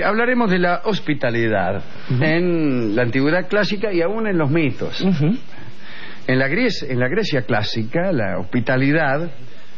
Hablaremos de la hospitalidad en la antigüedad clásica y aún en los mitos. En la Grecia clásica, la hospitalidad,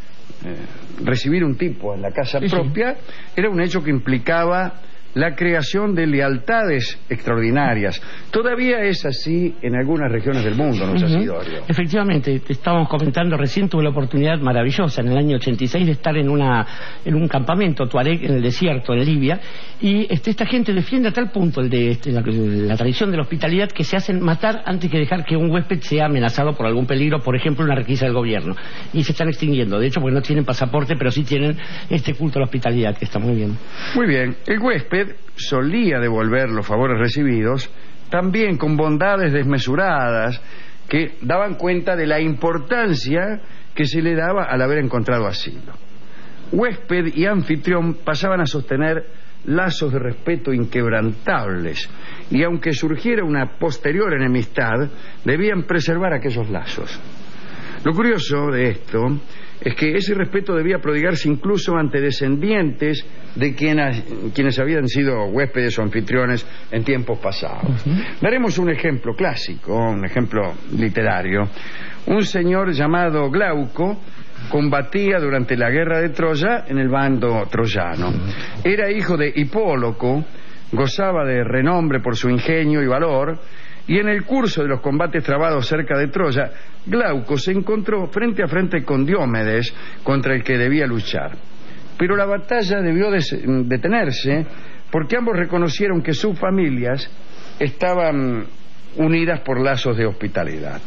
recibir un tipo en la casa propia, era un hecho que implicaba la creación de lealtades extraordinarias. Todavía es así en algunas regiones del mundo, ¿no es así, Dorio? Efectivamente, te estábamos comentando recién, tuve la oportunidad maravillosa en el año 86 de estar en un campamento tuareg en el desierto, en Libia, y esta gente defiende a tal punto la tradición de la hospitalidad que se hacen matar antes que dejar que un huésped sea amenazado por algún peligro, por ejemplo, una requisa del gobierno. Y se están extinguiendo, de hecho, porque no tienen pasaporte, pero sí tienen este culto a la hospitalidad, que está muy bien. Muy bien. El huésped solía devolver los favores recibidos también con bondades desmesuradas que daban cuenta de la importancia que se le daba al haber encontrado asilo. Huésped y anfitrión pasaban a sostener lazos de respeto inquebrantables, y aunque surgiera una posterior enemistad, debían preservar aquellos lazos. Lo curioso de esto es que ese respeto debía prodigarse incluso ante descendientes de quienes habían sido huéspedes o anfitriones en tiempos pasados. Daremos un ejemplo clásico, un ejemplo literario. Un señor llamado Glauco combatía durante la guerra de Troya en el bando troyano. Era hijo de Hipóloco, gozaba de renombre por su ingenio y valor, y en el curso de los combates trabados cerca de Troya, Glauco se encontró frente a frente con Diomedes, contra el que debía luchar. Pero la batalla debió detenerse porque ambos reconocieron que sus familias estaban unidas por lazos de hospitalidad.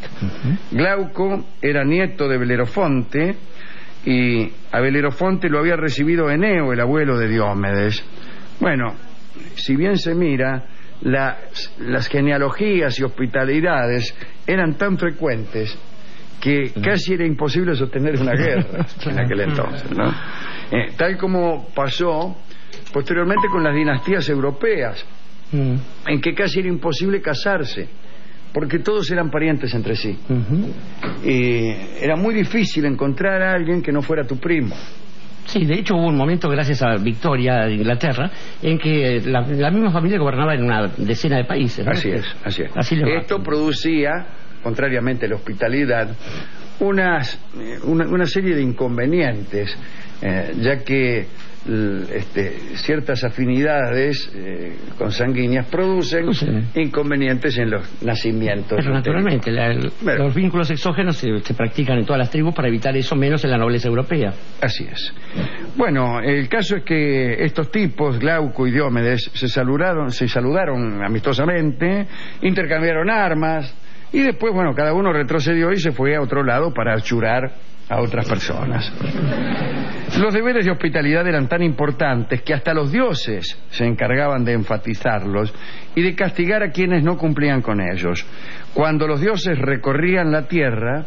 Glauco era nieto de Belerofonte, y a Belerofonte lo había recibido Eneo, el abuelo de Diomedes. Bueno, si bien se mira, las genealogías y hospitalidades eran tan frecuentes que casi era imposible sostener una guerra en aquel entonces, ¿no? Tal como pasó posteriormente con las dinastías europeas, en que casi era imposible casarse porque todos eran parientes entre sí. Era muy difícil encontrar a alguien que no fuera tu primo. Sí, de hecho hubo un momento, gracias a Victoria de Inglaterra, en que la misma familia gobernaba en una decena de países, ¿no? Así es. Así esto producía, contrariamente a la hospitalidad, una serie de inconvenientes, ya que ciertas afinidades consanguíneas producen inconvenientes en los nacimientos. Pero naturalmente, los vínculos exógenos se practican en todas las tribus para evitar eso, menos en la nobleza europea. Así es. Bueno, el caso es que estos tipos, Glauco y Diomedes, se saludaron amistosamente, intercambiaron armas, y después, bueno, cada uno retrocedió y se fue a otro lado para achurar a otras personas. Los deberes de hospitalidad eran tan importantes que hasta los dioses se encargaban de enfatizarlos y de castigar a quienes no cumplían con ellos. Cuando los dioses recorrían la tierra,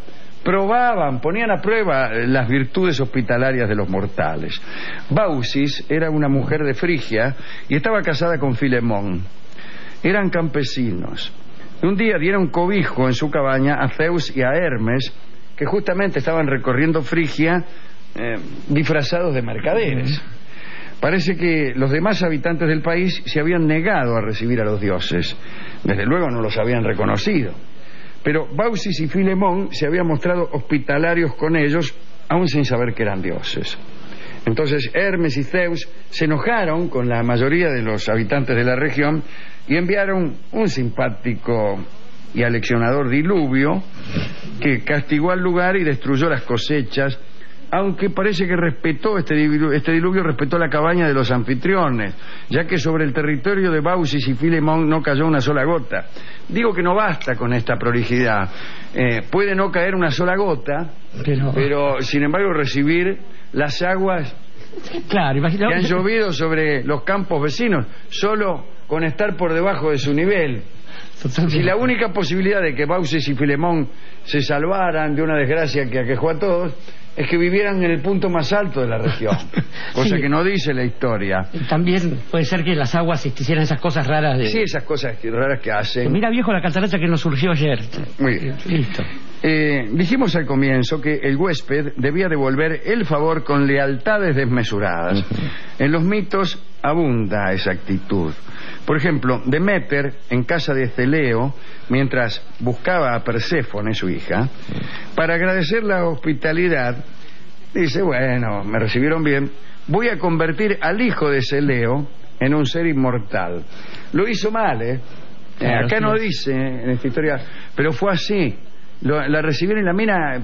ponían a prueba las virtudes hospitalarias de los mortales. Baucis era una mujer de Frigia y estaba casada con Filemón. Eran campesinos. Un día dieron cobijo en su cabaña a Zeus y a Hermes, que justamente estaban recorriendo Frigia disfrazados de mercaderes. Parece que los demás habitantes del país se habían negado a recibir a los dioses. Desde luego no los habían reconocido. Pero Baucis y Filemón se habían mostrado hospitalarios con ellos, aún sin saber que eran dioses. Entonces Hermes y Zeus se enojaron con la mayoría de los habitantes de la región y enviaron un simpático y aleccionador diluvio que castigó al lugar y destruyó las cosechas, aunque parece que respetó este diluvio respetó la cabaña de los anfitriones, ya que sobre el territorio de Baucis y Filemón no cayó una sola gota. Digo que no basta con esta prolijidad. Puede no caer una sola gota, pero sin embargo recibir las aguas que han llovido sobre los campos vecinos, solo con estar por debajo de su nivel. Si la única posibilidad de que Baucis y Filemón se salvaran de una desgracia que aquejó a todos es que vivieran en el punto más alto de la región, cosa que no dice la historia. También puede ser que las aguas hicieran esas cosas raras Sí, esas cosas raras que hacen. Mira, viejo, la catarata que nos surgió ayer. Muy bien. Listo. Dijimos al comienzo que el huésped debía devolver el favor con lealtades desmesuradas. En los mitos abunda esa actitud. Por ejemplo, Deméter, en casa de Esteleo, mientras buscaba a Perséfone, su hija, para agradecer la hospitalidad, dice, bueno, me recibieron bien, voy a convertir al hijo de Celeo en un ser inmortal. Lo hizo mal, ¿eh? Claro, Acá sí. no dice en esta historia, pero fue así. La recibieron y la mina,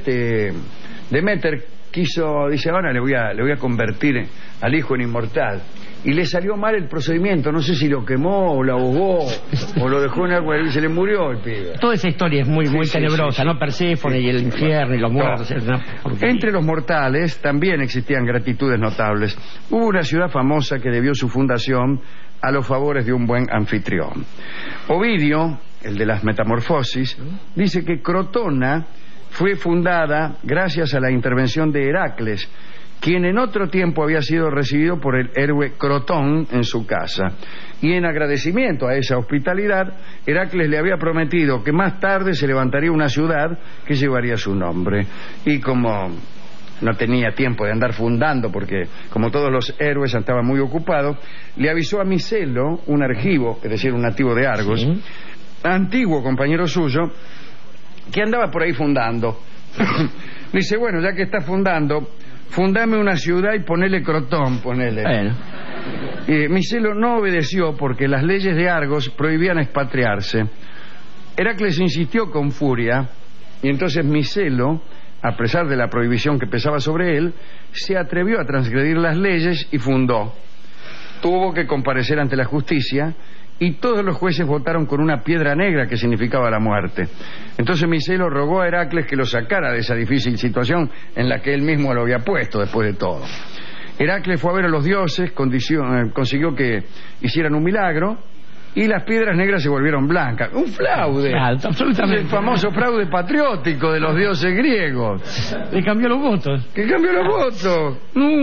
Deméter quiso, dice, ahora le voy a convertir al hijo en inmortal. Y le salió mal el procedimiento, no sé si lo quemó o lo ahogó o lo dejó en agua y se le murió el pibe. Toda esa historia es muy Sí, tenebrosa, sí. ¿no? Perséfone y el infierno y los muertos. Es una porquería. Entre los mortales también existían gratitudes notables. Hubo una ciudad famosa que debió su fundación a los favores de un buen anfitrión. Ovidio, el de las Metamorfosis, dice que Crotona fue fundada gracias a la intervención de Heracles, quien en otro tiempo había sido recibido por el héroe Crotón en su casa. Y en agradecimiento a esa hospitalidad, Heracles le había prometido que más tarde se levantaría una ciudad que llevaría su nombre. Y como no tenía tiempo de andar fundando, porque como todos los héroes estaba muy ocupado, le avisó a Micelo, un argivo, es decir, un nativo de Argos, Sí. antiguo compañero suyo, que andaba por ahí fundando. Dice, bueno, ya que está fundando, fundame una ciudad y ponele Crotón, ponele. Bueno. Micelo no obedeció porque las leyes de Argos prohibían expatriarse. Heracles insistió con furia y entonces Micelo, a pesar de la prohibición que pesaba sobre él, se atrevió a transgredir las leyes y fundó. Tuvo que comparecer ante la justicia y todos los jueces votaron con una piedra negra que significaba la muerte. Entonces Micelo rogó a Heracles que lo sacara de esa difícil situación en la que él mismo lo había puesto después de todo. Heracles fue a ver a los dioses, consiguió que hicieran un milagro y las piedras negras se volvieron blancas. Un fraude. Claro, absolutamente. El famoso fraude patriótico de los dioses griegos. Le cambió los votos. Que cambió los votos.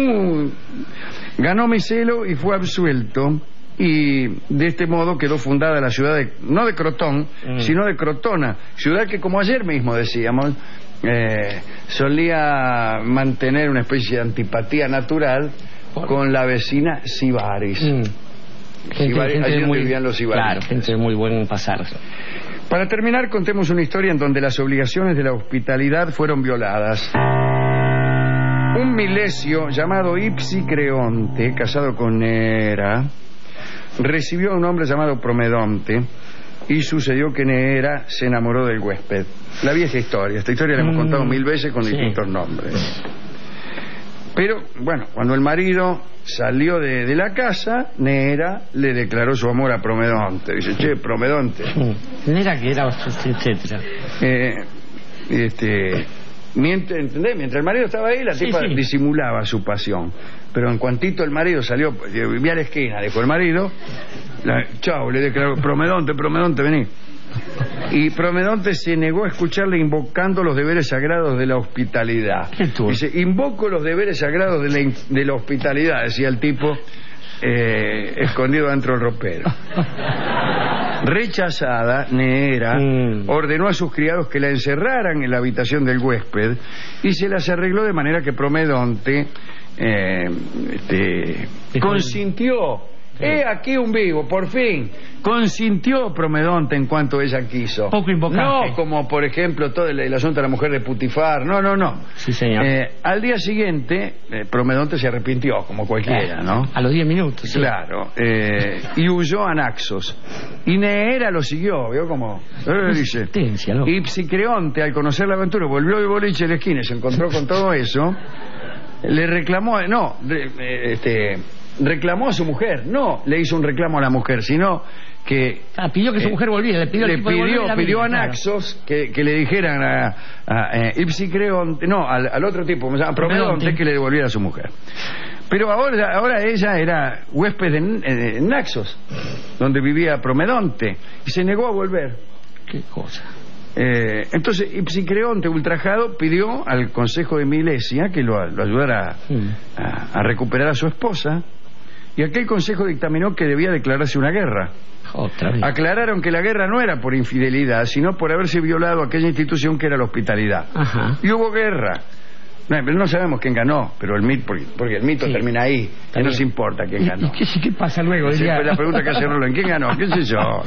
Ganó Micelo y fue absuelto. Y de este modo quedó fundada la ciudad no de Crotón, sino de Crotona, ciudad que, como ayer mismo decíamos, solía mantener una especie de antipatía natural con la vecina Sibaris. Allí donde vivían los Sibaris. Claro, gente de muy buen pasar. Para terminar, contemos una historia en donde las obligaciones de la hospitalidad fueron violadas. Un milesio llamado Ipsicreonte, casado con Neera, recibió a un hombre llamado Promedonte y sucedió que Neera se enamoró del huésped. La vieja historia, esta historia la hemos contado 1000 veces con distintos nombres. Pero, bueno, cuando el marido salió de la casa, Neera le declaró su amor a Promedonte. Dice, che, Promedonte. Neera que era, etcétera. Mientras el marido estaba ahí, la tipa disimulaba su pasión. Pero en cuantito el marido salió, vi a la esquina, dijo el marido, chao, le declaró, Promedonte, vení. Y Promedonte se negó a escucharle invocando los deberes sagrados de la hospitalidad. Dice, invoco los deberes sagrados de la hospitalidad, decía el tipo, escondido dentro del ropero. Rechazada, Neera ordenó a sus criados que la encerraran en la habitación del huésped y se las arregló de manera que Promedonte consintió. Aquí un vivo, por fin. Consintió Promedonte en cuanto ella quiso. Poco invocante. No como, por ejemplo, todo el asunto de la mujer de Putifar. No. Sí, señor. Al día siguiente, Promedonte se arrepintió, como cualquiera, ¿no? A los 10 minutos. Sí. Claro. Y huyó a Naxos. Y Neera lo siguió, ¿vio cómo? Dice. Y Psicreonte, al conocer la aventura, volvió de boliche de la esquina y se encontró con todo eso. Le reclamó, reclamó a su mujer, no le hizo un reclamo a la mujer, sino que pidió que su mujer volviera, pidió a Naxos que le dijeran a Ipsicreonte, al otro tipo, a Promedonte, que le devolviera a su mujer. Pero ahora ella era huésped en Naxos, donde vivía Promedonte, y se negó a volver. Qué cosa. Entonces Ipsicreonte, ultrajado, pidió al consejo de Milesia que lo ayudara a recuperar a su esposa, y aquel consejo dictaminó que debía declararse una guerra. Otra vez. Aclararon que la guerra no era por infidelidad, sino por haberse violado aquella institución que era la hospitalidad. Ajá. Y hubo guerra. No sabemos quién ganó, pero el mito, porque el mito termina ahí, que nos importa quién ganó. ¿Y qué pasa luego? Siempre la pregunta que hace Roland, ¿quién ganó? ¿Qué sé yo?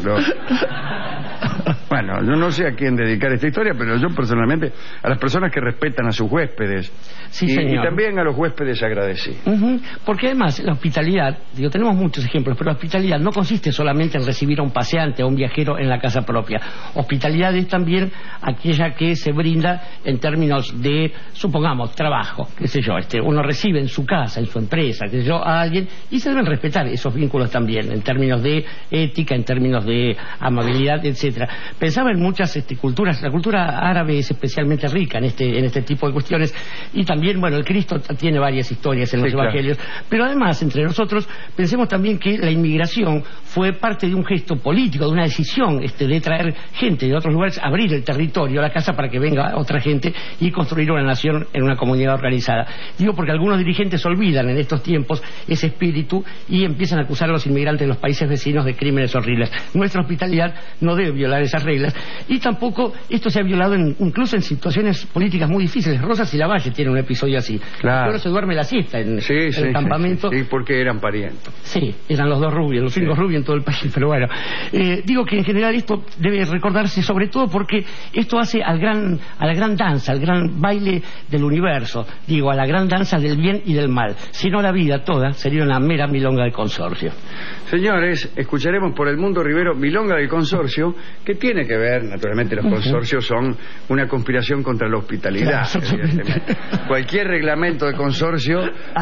Bueno, yo no sé a quién dedicar esta historia, pero yo personalmente, a las personas que respetan a sus huéspedes, y también a los huéspedes agradecidos. Porque además la hospitalidad, tenemos muchos ejemplos, pero la hospitalidad no consiste solamente en recibir a un paseante, a un viajero en la casa propia. Hospitalidad es también aquella que se brinda en términos de, supongamos, trabajo, qué sé yo, uno recibe en su casa, en su empresa, qué sé yo, a alguien, y se deben respetar esos vínculos también, en términos de ética, en términos de amabilidad, etcétera. Pensaba en muchas culturas. La cultura árabe es especialmente rica en este tipo de cuestiones, y también, bueno, el Cristo tiene varias historias en los evangelios, pero además, entre nosotros, pensemos también que la inmigración fue parte de un gesto político, de una decisión de traer gente de otros lugares, abrir el territorio, la casa, para que venga otra gente y construir una nación en una comunidad organizada. Digo porque algunos dirigentes olvidan en estos tiempos ese espíritu y empiezan a acusar a los inmigrantes de los países vecinos de crímenes horribles. Nuestra hospitalidad no debe violar esas reglas, y tampoco esto se ha violado incluso en situaciones políticas muy difíciles. Rosas y Lavalle tiene un episodio así. Claro. Pero se duerme la siesta en el campamento. Sí, porque eran parientes. Sí, eran los dos rubios, los únicos rubios en todo el país, pero bueno. Digo que en general esto debe recordarse, sobre todo porque esto hace a la gran danza, al gran baile del universo, a la gran danza del bien y del mal. Si no, la vida toda sería una mera milonga del consorcio. Señores, escucharemos por Edmundo Rivero Milonga del Consorcio, que tiene que ver, naturalmente los consorcios son una conspiración contra la hospitalidad. Claro, cualquier reglamento de consorcio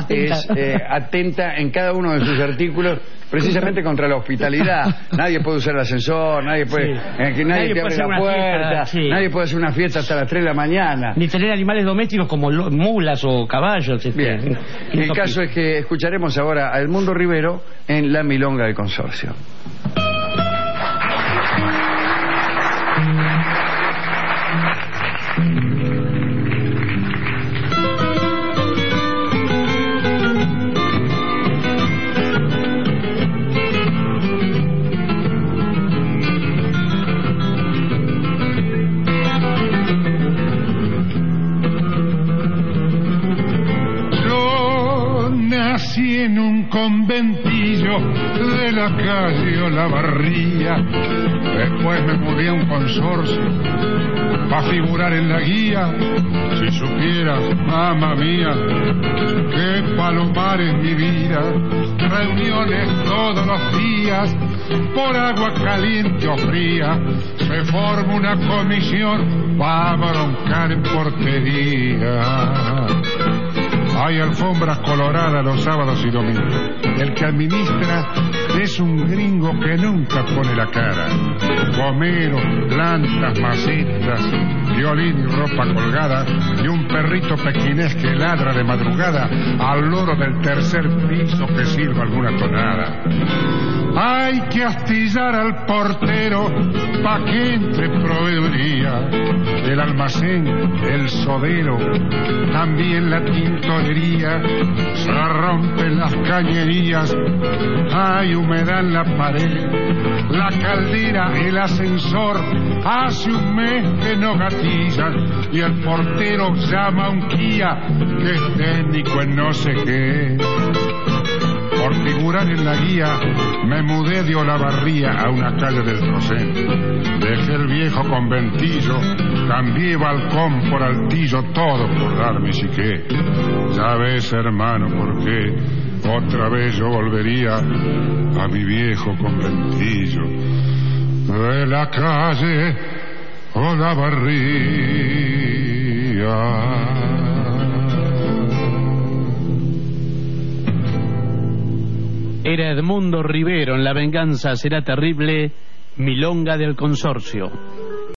atenta en cada uno de sus artículos precisamente contra la hospitalidad. Nadie puede usar el ascensor, nadie puede nadie te abre la puerta, nadie puede hacer una fiesta hasta las 3 de la mañana. Ni tener animales domésticos como mulas o caballos. Bien. El caso es que escucharemos ahora a Edmundo Rivero en La Milonga del Consorcio. Nací en un conventillo de la calle Olavarría, después me mudé a un consorcio para figurar en la guía. Si supieras, mamá mía, qué palomar es mi vida, reuniones todos los días, por agua caliente o fría, se forma una comisión para broncar en portería. Hay alfombras coloradas los sábados y domingos. El que administra es un gringo que nunca pone la cara. Gomeros, plantas, macetas, violín y ropa colgada, y un perrito pequinés que ladra de madrugada al loro del tercer piso que sirva alguna tonada. Hay que astillar al portero pa' que entre proveeduría, el almacén, el sodero, también la tintorería. Se rompen las cañerías, hay humedad en la pared, la caldera, el ascensor, hace un mes que no gatizan, y el portero llama a un guía que es técnico en no sé qué. Por figurar en la guía me mudé de Olavarría a una calle del Trocén. Dejé el viejo conventillo, cambié balcón por altillo, todo por darme siqué. Ya ves, hermano, por qué otra vez yo volvería a mi viejo conventillo de la calle Olavarría. Era Edmundo Rivero en La venganza será terrible, Milonga del Consorcio.